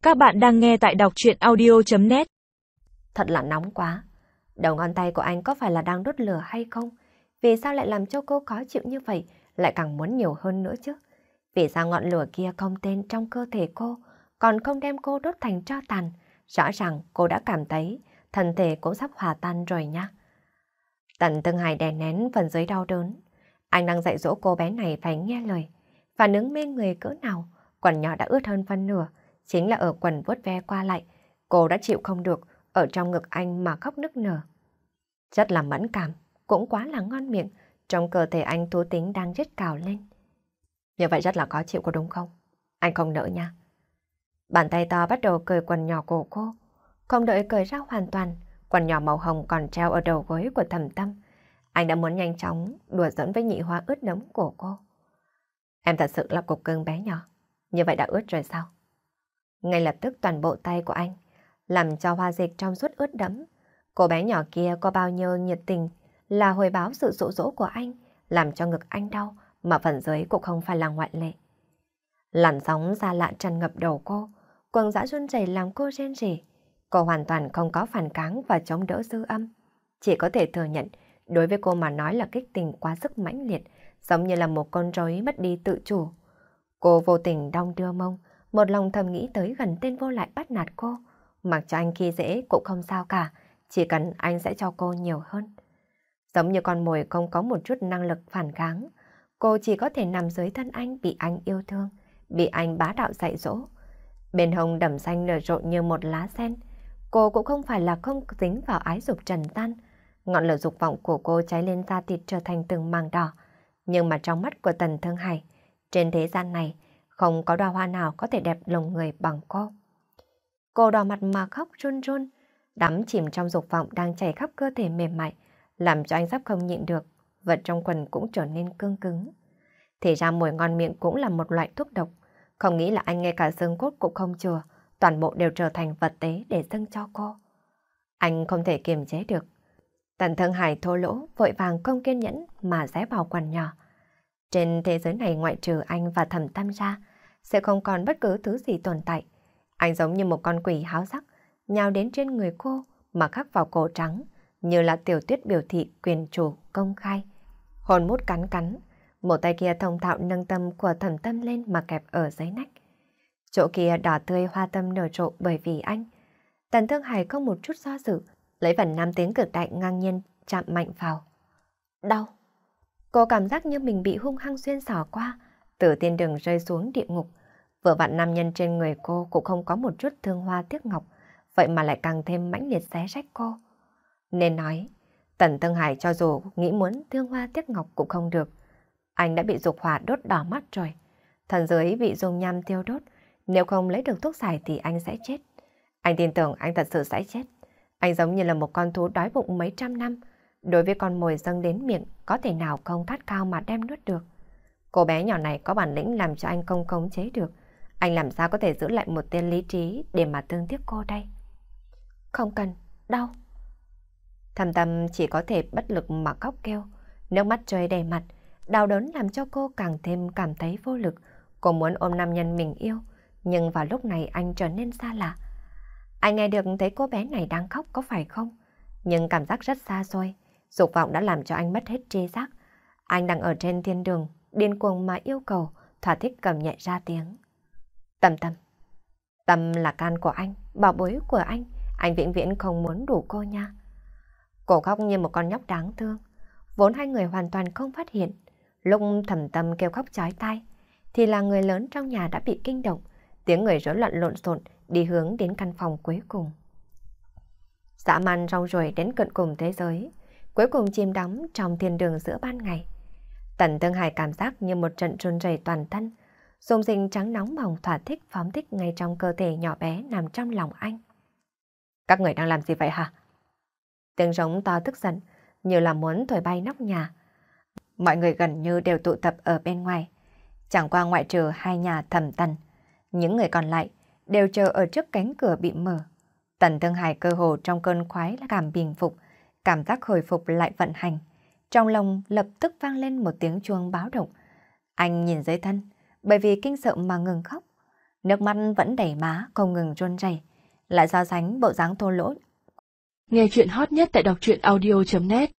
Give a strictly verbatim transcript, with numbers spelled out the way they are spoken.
Các bạn đang nghe tại đọc truyện audio chấm net. Thật là nóng quá. Đầu ngón tay của anh có phải là đang đốt lửa hay không? Vì sao lại làm cho cô khó chịu như vậy, lại càng muốn nhiều hơn nữa chứ? Vì sao ngọn lửa kia không tên trong cơ thể cô, còn không đem cô đốt thành tro tàn? Rõ ràng cô đã cảm thấy thân thể cũng sắp hòa tan rồi nha. Tần Tương Hải đè nén phần dưới đau đớn. Anh đang dạy dỗ cô bé này phải nghe lời. Phản ứng mê người cỡ nào, quần nhỏ đã ướt hơn phân nửa. Chính là ở quần vuốt ve qua lại, cô đã chịu không được, ở trong ngực anh mà khóc nức nở. Rất là mẫn cảm, cũng quá là ngon miệng, trong cơ thể anh thú tính đang rít cào lên. Như vậy rất là khó chịu có đúng không? Anh không nỡ nha. Bàn tay to bắt đầu cởi quần nhỏ của cô, không đợi cởi ra hoàn toàn, quần nhỏ màu hồng còn treo ở đầu gối của Thẩm Tâm. Anh đã muốn nhanh chóng đùa giỡn với nhị hoa ướt đẫm của cô. Em thật sự là cục cưng bé nhỏ, như vậy đã ướt rồi sao? Ngay lập tức toàn bộ tay của anh làm cho hoa dịch trong suốt ướt đẫm. Cô bé nhỏ kia có bao nhiêu nhiệt tình là hồi báo sự dỗ dỗ của anh, làm cho ngực anh đau, mà phần dưới cũng không phải là ngoại lệ. Làn sóng xa lạ tràn ngập đầu cô, quần dã run rẩy làm cô rên rỉ. Cô hoàn toàn không có phản kháng và chống đỡ dư âm, chỉ có thể thừa nhận đối với cô mà nói là kích tình quá sức mãnh liệt, giống như là một con rối mất đi tự chủ. Cô vô tình đong đưa mông, một lòng thầm nghĩ tới gần tên vô lại bắt nạt cô, mặc cho anh khi dễ cũng không sao cả, chỉ cần anh sẽ cho cô nhiều hơn. Giống như con mồi không có một chút năng lực phản kháng, cô chỉ có thể nằm dưới thân anh bị anh yêu thương, bị anh bá đạo dạy dỗ. Bên hông đầm xanh nở rộ như một lá sen, cô cũng không phải là không dính vào ái dục trần gian. Ngọn lửa dục vọng của cô cháy lên da thịt trở thành từng màng đỏ, nhưng mà trong mắt của Tần Thương Hải, trên thế gian này không có đóa hoa nào có thể đẹp lòng người bằng cô. Cô đỏ mặt mà khóc run run, đắm chìm trong dục vọng đang chảy khắp cơ thể mềm mại, làm cho anh sắp không nhịn được, vật trong quần cũng trở nên cương cứng. Thì ra mùi ngon miệng cũng là một loại thuốc độc, không nghĩ là anh ngay cả xương cốt cũng không chừa, toàn bộ đều trở thành vật tế để dâng cho cô. Anh không thể kiềm chế được. Tần Thương Hải thô lỗ, vội vàng không kiên nhẫn mà xé vào quần nhỏ. Trên thế giới này ngoại trừ anh và Thẩm Tâm ra, sẽ không còn bất cứ thứ gì tồn tại. Anh giống như một con quỷ háo sắc, nhào đến trên người cô mà khắc vào cổ trắng, như là tiểu tuyết biểu thị quyền chủ công khai. Hồn mút cắn cắn, một tay kia thông thạo nâng tâm của Thẩm Tâm lên mà kẹp ở dưới nách. Chỗ kia đỏ tươi hoa tâm nở rộ bởi vì anh. Tần Thương Hải không một chút do dự, lấy phần nam tính cực đại ngang nhiên chạm mạnh vào. Đau. Cô cảm giác như mình bị hung hăng xuyên xỏ qua, từ thiên đường rơi xuống địa ngục. Vừa vặn nam nhân trên người cô cũng không có một chút thương hoa tiếc ngọc, vậy mà lại càng thêm mãnh liệt xé rách cô. Nên nói, Tần Tương Hải cho dù nghĩ muốn thương hoa tiếc ngọc cũng không được. Anh đã bị dục hỏa đốt đỏ mắt rồi. Thần giới bị dung nham tiêu đốt, nếu không lấy được thuốc giải thì anh sẽ chết. Anh tin tưởng anh thật sự sẽ chết. Anh giống như là một con thú đói bụng mấy trăm năm, đối với con mồi dâng đến miệng có thể nào không khát khao mà đem nuốt được. Cô bé nhỏ này có bản lĩnh làm cho anh không khống chế được. Anh làm sao có thể giữ lại một tên lý trí để mà thương tiếc cô đây? Không cần, đau. Thầm Tâm chỉ có thể bất lực mà khóc kêu, nước mắt rơi đầy mặt, đau đớn làm cho cô càng thêm cảm thấy vô lực. Cô muốn ôm nam nhân mình yêu, nhưng vào lúc này anh trở nên xa lạ. Anh nghe được thấy cô bé này đang khóc có phải không? Nhưng cảm giác rất xa xôi, dục vọng đã làm cho anh mất hết tri giác. Anh đang ở trên thiên đường, điên cuồng mà yêu cầu, thỏa thích cầm nhẹ ra tiếng. Tâm Tâm. Tâm là can của anh, bảo bối của anh, anh vĩnh viễn không muốn đủ cô nha. Cô khóc như một con nhóc đáng thương, vốn hai người hoàn toàn không phát hiện. Lúc Thẩm Tâm kêu khóc chói tai, thì là người lớn trong nhà đã bị kinh động, tiếng người rối loạn lộn xộn đi hướng đến căn phòng cuối cùng. Dã man rong ruổi đến cận cùng thế giới, cuối cùng chìm đắm trong thiên đường giữa ban ngày. Tần Tương Hải cảm giác như một trận run rẩy toàn thân, dung sinh trắng nóng bỏng thỏa thích phóng thích ngay trong cơ thể nhỏ bé nằm trong lòng anh. Các người đang làm gì vậy hả? Tiếng rống to tức giận, như là muốn thổi bay nóc nhà. Mọi người gần như đều tụ tập ở bên ngoài, chẳng qua ngoại trừ hai nhà Thẩm Tần. Những người còn lại đều chờ ở trước cánh cửa bị mở. Tần Tương Hải cơ hồ trong cơn khoái là cảm bình phục, cảm giác hồi phục lại vận hành. Trong lòng lập tức vang lên một tiếng chuông báo động. Anh nhìn dưới thân, bởi vì kinh sợ mà ngừng khóc. nước mắt vẫn đầy má, không ngừng run rẩy, lại so sánh bộ dáng thô lỗ. Nghe chuyện hot nhất tại đọc truyện audio chấm net